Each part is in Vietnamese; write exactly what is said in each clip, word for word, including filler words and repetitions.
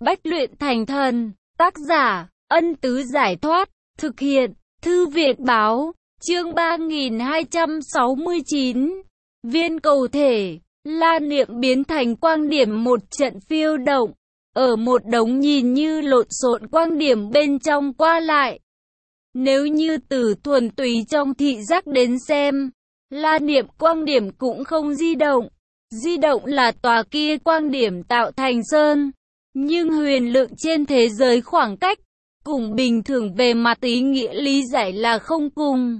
Bách luyện thành thần. Tác giả, Ân Tứ Giải Thoát. Thực hiện, Thư viện Báo. Chương ba nghìn hai trăm sáu mươi chín. Viên cầu thể. La Niệm biến thành quang điểm một trận phiêu động. Ở một đống nhìn như lộn xộn quang điểm bên trong qua lại. Nếu như từ thuần túy trong thị giác đến xem, La Niệm quang điểm cũng không di động. Di động là tòa kia quang điểm tạo thành sơn. Nhưng huyền lượng trên thế giới khoảng cách, cùng bình thường về mặt ý nghĩa lý giải là không cùng.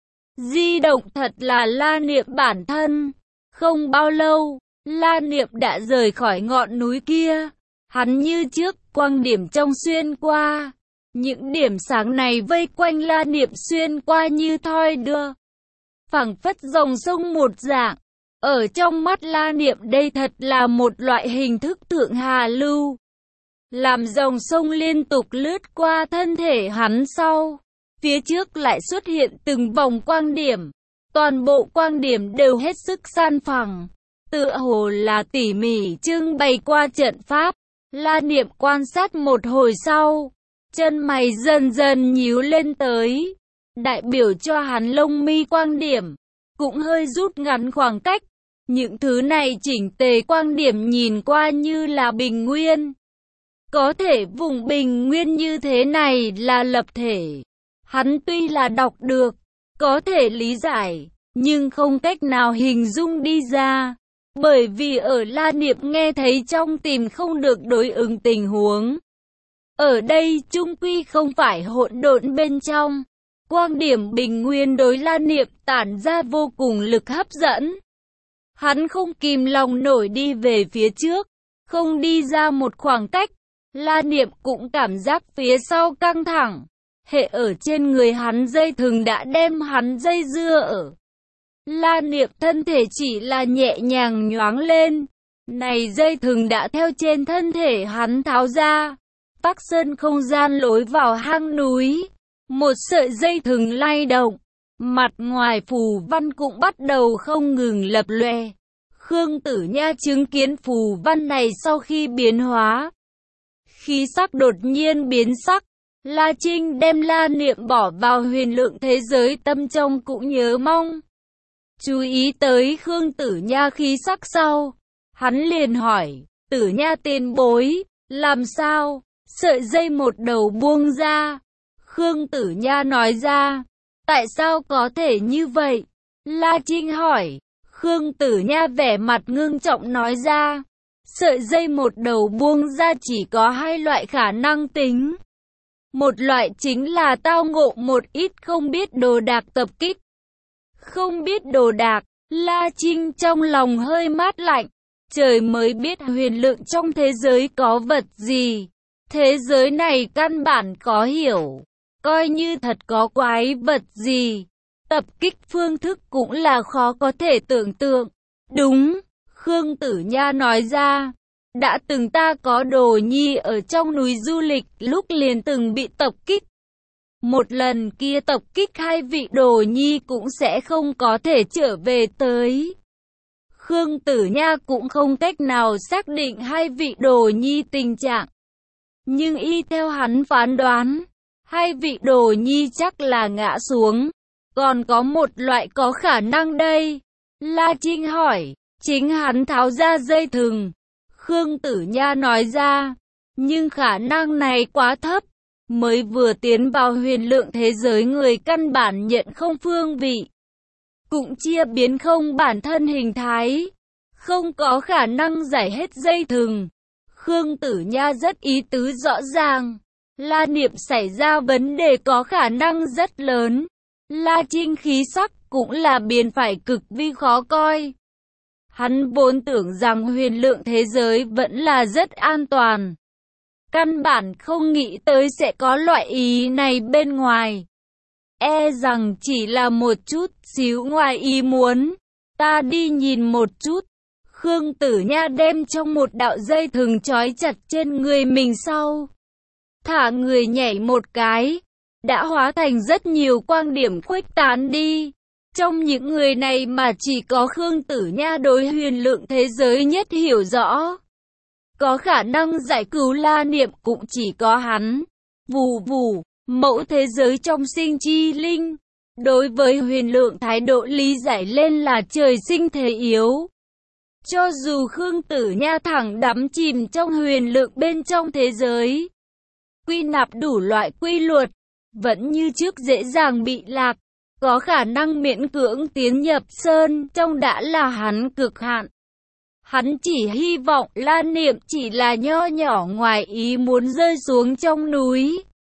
Di động thật là La Niệm bản thân. Không bao lâu, La Niệm đã rời khỏi ngọn núi kia. Hắn như trước, quang điểm trong xuyên qua. Những điểm sáng này vây quanh La Niệm xuyên qua như thoi đưa. Phảng phất dòng sông một dạng. Ở trong mắt La Niệm đây thật là một loại hình thức thượng hà lưu. Làm dòng sông liên tục lướt qua thân thể hắn sau. Phía trước lại xuất hiện từng vòng quang điểm. Toàn bộ quang điểm đều hết sức san phẳng. Tựa hồ là tỉ mỉ trưng bày qua trận pháp. La Niệm quan sát một hồi sau. Chân mày dần dần nhíu lên tới. Đại biểu cho hắn lông mi quang điểm. Cũng hơi rút ngắn khoảng cách. Những thứ này chỉnh tề quang điểm nhìn qua như là bình nguyên. Có thể vùng bình nguyên như thế này là lập thể. Hắn tuy là đọc được, có thể lý giải, nhưng không cách nào hình dung đi ra. Bởi vì ở La Niệm nghe thấy trong tìm không được đối ứng tình huống. Ở đây chung quy không phải hỗn độn bên trong. Quang điểm bình nguyên đối La Niệm tản ra vô cùng lực hấp dẫn. Hắn không kìm lòng nổi đi về phía trước, không đi ra một khoảng cách. La Niệm cũng cảm giác phía sau căng thẳng. Hệ ở trên người hắn dây thừng đã đem hắn dây dưa ở. La Niệm thân thể chỉ là nhẹ nhàng nhoáng lên. Này dây thừng đã theo trên thân thể hắn tháo ra. Tắc sơn không gian lối vào hang núi. Một sợi dây thừng lay động. Mặt ngoài phù văn cũng bắt đầu không ngừng lập lòe. Khương Tử Nha chứng kiến phù văn này sau khi biến hóa. Khí sắc đột nhiên biến sắc. La Trinh đem La Niệm bỏ vào huyền lượng thế giới tâm trong cũng nhớ mong. Chú ý tới Khương Tử Nha khí sắc sau. Hắn liền hỏi, Tử Nha tiền bối, làm sao? Sợi dây một đầu buông ra. Khương Tử Nha nói ra, tại sao có thể như vậy? La Trinh hỏi. Khương Tử Nha vẻ mặt ngưng trọng nói ra, sợi dây một đầu buông ra chỉ có hai loại khả năng tính. Một loại chính là tao ngộ một ít không biết đồ đạc tập kích. Không biết đồ đạc, La Trinh trong lòng hơi mát lạnh. Trời mới biết huyền lượng trong thế giới có vật gì. Thế giới này căn bản khó hiểu. Coi như thật có quái vật gì. Tập kích phương thức cũng là khó có thể tưởng tượng. Đúng, Khương Tử Nha nói ra. Đã từng ta có đồ nhi ở trong núi du lịch lúc liền từng bị tập kích. Một lần kia tập kích hai vị đồ nhi cũng sẽ không có thể trở về tới. Khương Tử Nha cũng không cách nào xác định hai vị đồ nhi tình trạng. Nhưng y theo hắn phán đoán, hai vị đồ nhi chắc là ngã xuống. Còn có một loại có khả năng đây. La Trinh hỏi, chính hắn tháo ra dây thừng. Khương Tử Nha nói ra, nhưng khả năng này quá thấp. Mới vừa tiến vào huyền lượng thế giới người căn bản nhận không phương vị. Cũng chia biến không bản thân hình thái. Không có khả năng giải hết dây thừng. Khương Tử Nha rất ý tứ rõ ràng. La Niệm xảy ra vấn đề có khả năng rất lớn. La Trinh khí sắc cũng là biến phải cực vi khó coi. Hắn vốn tưởng rằng huyền lượng thế giới vẫn là rất an toàn. Căn bản không nghĩ tới sẽ có loại ý này bên ngoài. E rằng chỉ là một chút xíu ngoài ý muốn. Ta đi nhìn một chút. Khương Tử Nha đem trong một đạo dây thừng trói chặt trên người mình sau. Thả người nhảy một cái. Đã hóa thành rất nhiều quang điểm khuếch tán đi. Trong những người này mà chỉ có Khương Tử Nha đối huyền lượng thế giới nhất hiểu rõ. Có khả năng giải cứu La Niệm cũng chỉ có hắn. Vù vù, mẫu thế giới trong sinh chi linh. Đối với Huyền Lượng thái độ lý giải lên là trời sinh thế yếu. Cho dù Khương Tử Nha thẳng đắm chìm trong huyền lượng bên trong thế giới, quy nạp đủ loại quy luật, vẫn như trước dễ dàng bị lạc. Có khả năng miễn cưỡng tiến nhập sơn trong đã là hắn cực hạn. Hắn chỉ hy vọng La Niệm chỉ là nho nhỏ ngoài ý muốn rơi xuống trong núi.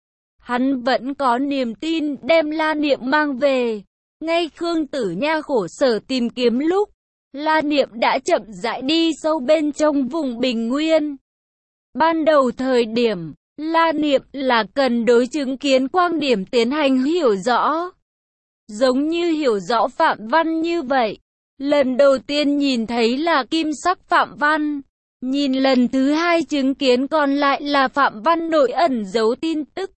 Hắn vẫn có niềm tin đem La Niệm mang về. Ngay Khương Tử Nha khổ sở tìm kiếm lúc, La Niệm đã chậm rãi đi sâu bên trong vùng bình nguyên. Ban đầu thời điểm, La Niệm là cần đối chứng kiến quang điểm tiến hành hiểu rõ. Giống như hiểu rõ phạm văn như vậy. Lần đầu tiên nhìn thấy là kim sắc phạm văn. Nhìn lần thứ hai chứng kiến còn lại là phạm văn nội ẩn giấu tin tức.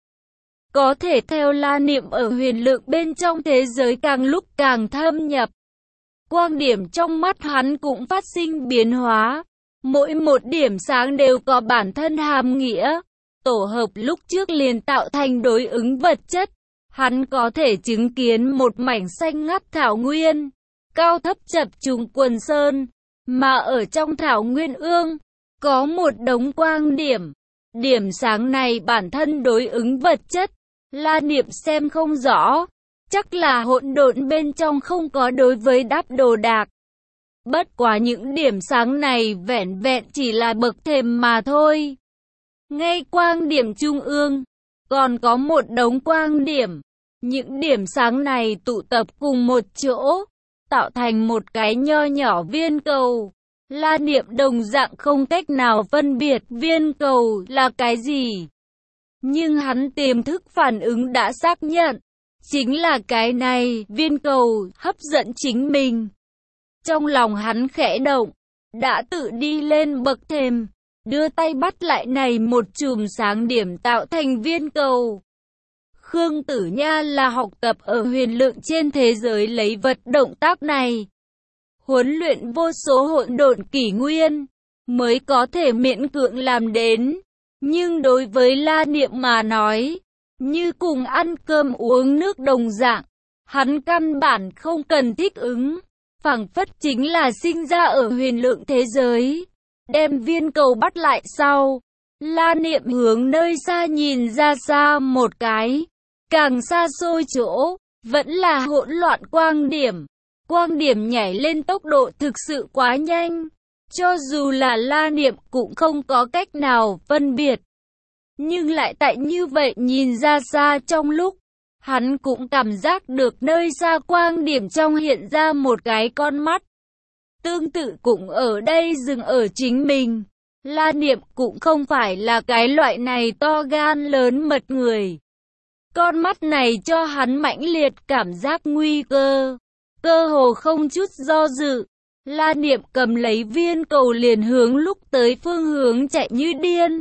Có thể theo La Niệm ở huyền lượng bên trong thế giới càng lúc càng thâm nhập. Quang điểm trong mắt hắn cũng phát sinh biến hóa. Mỗi một điểm sáng đều có bản thân hàm nghĩa. Tổ hợp lúc trước liền tạo thành đối ứng vật chất. Hắn có thể chứng kiến một mảnh xanh ngắt thảo nguyên, cao thấp chập trùng quần sơn, mà ở trong thảo nguyên ương, có một đống quang điểm. Điểm sáng này bản thân đối ứng vật chất, La Niệm xem không rõ, chắc là hỗn độn bên trong không có đối với đáp đồ đạc. Bất quá những điểm sáng này vẻn vẹn chỉ là bậc thềm mà thôi. Ngay quang điểm trung ương, còn có một đống quang điểm. Những điểm sáng này tụ tập cùng một chỗ, tạo thành một cái nho nhỏ viên cầu. La Niệm đồng dạng không cách nào phân biệt viên cầu là cái gì. Nhưng hắn tiềm thức phản ứng đã xác nhận, chính là cái này, viên cầu hấp dẫn chính mình. Trong lòng hắn khẽ động, đã tự đi lên bậc thềm, đưa tay bắt lại này một chùm sáng điểm tạo thành viên cầu. Khương Tử Nha là học tập ở huyền lượng trên thế giới lấy vật động tác này. Huấn luyện vô số hỗn độn kỷ nguyên, mới có thể miễn cưỡng làm đến. Nhưng đối với La Niệm mà nói, như cùng ăn cơm uống nước đồng dạng, hắn căn bản không cần thích ứng. Phảng phất chính là sinh ra ở huyền lượng thế giới. Đem viên cầu bắt lại sau, La Niệm hướng nơi xa nhìn ra xa một cái. Càng xa xôi chỗ, vẫn là hỗn loạn quang điểm. Quang điểm nhảy lên tốc độ thực sự quá nhanh. Cho dù là La Niệm cũng không có cách nào phân biệt. Nhưng lại tại như vậy nhìn ra xa trong lúc, hắn cũng cảm giác được nơi xa quang điểm trong hiện ra một cái con mắt. Tương tự cũng ở đây dừng ở chính mình. La Niệm cũng không phải là cái loại này to gan lớn mật người. Con mắt này cho hắn mãnh liệt cảm giác nguy cơ. Cơ hồ không chút do dự, La Niệm cầm lấy viên cầu liền hướng lúc tới phương hướng chạy như điên.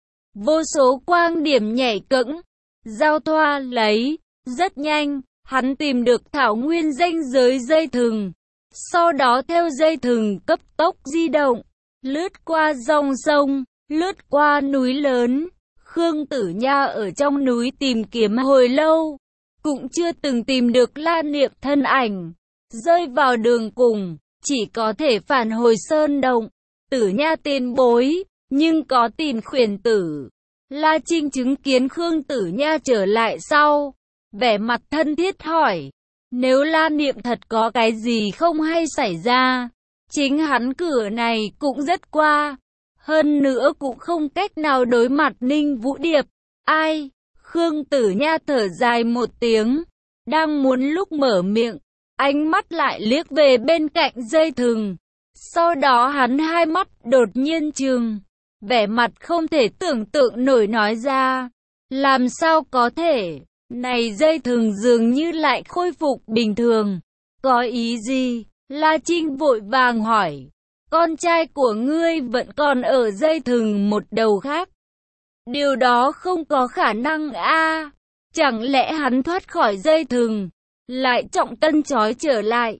Vô số quang điểm nhảy cẫng, giao thoa lấy, rất nhanh, hắn tìm được thảo nguyên ranh giới dây thừng. Sau đó theo dây thừng cấp tốc di động, lướt qua dòng sông, lướt qua núi lớn. Khương Tử Nha ở trong núi tìm kiếm hồi lâu, cũng chưa từng tìm được La Niệm thân ảnh. Rơi vào đường cùng, chỉ có thể phản hồi sơn động. Tử Nha tiền bối, nhưng có tìm khuyển tử. La Trinh chứng kiến Khương Tử Nha trở lại sau, vẻ mặt thân thiết hỏi. Nếu La Niệm thật có cái gì không hay xảy ra, chính hắn cửa này cũng rất qua. Hơn nữa cũng không cách nào đối mặt Ninh Vũ Điệp. Ai? Khương Tử Nha thở dài một tiếng. Đang muốn lúc mở miệng, ánh mắt lại liếc về bên cạnh dây thừng. Sau đó hắn hai mắt đột nhiên trừng, vẻ mặt không thể tưởng tượng nổi nói ra. Làm sao có thể? Này dây thừng dường như lại khôi phục bình thường. Có ý gì? La Trinh vội vàng hỏi. Con trai của ngươi vẫn còn ở dây thừng một đầu khác. Điều đó không có khả năng a. À, chẳng lẽ hắn thoát khỏi dây thừng, lại trọng tân trói trở lại?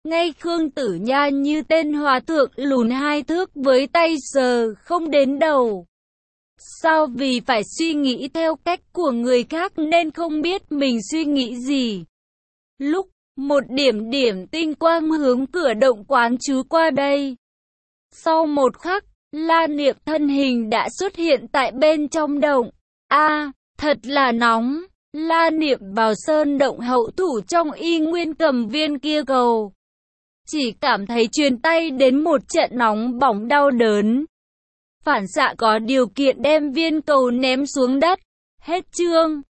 Ngay Khương Tử Nha như tên hòa thượng lùn hai thước với tay sờ không đến đầu. Sao vì phải suy nghĩ theo cách của người khác nên không biết mình suy nghĩ gì. Lúc một điểm điểm tinh quang hướng cửa động quán chú qua đây. Sau một khắc, La Niệm thân hình đã xuất hiện tại bên trong động. A, à, thật là nóng. La Niệm vào sơn động hậu thủ trong y nguyên cầm viên kia cầu. Chỉ cảm thấy truyền tay đến một trận nóng bỏng đau đớn. Phản xạ có điều kiện đem viên cầu ném xuống đất. Hết chương.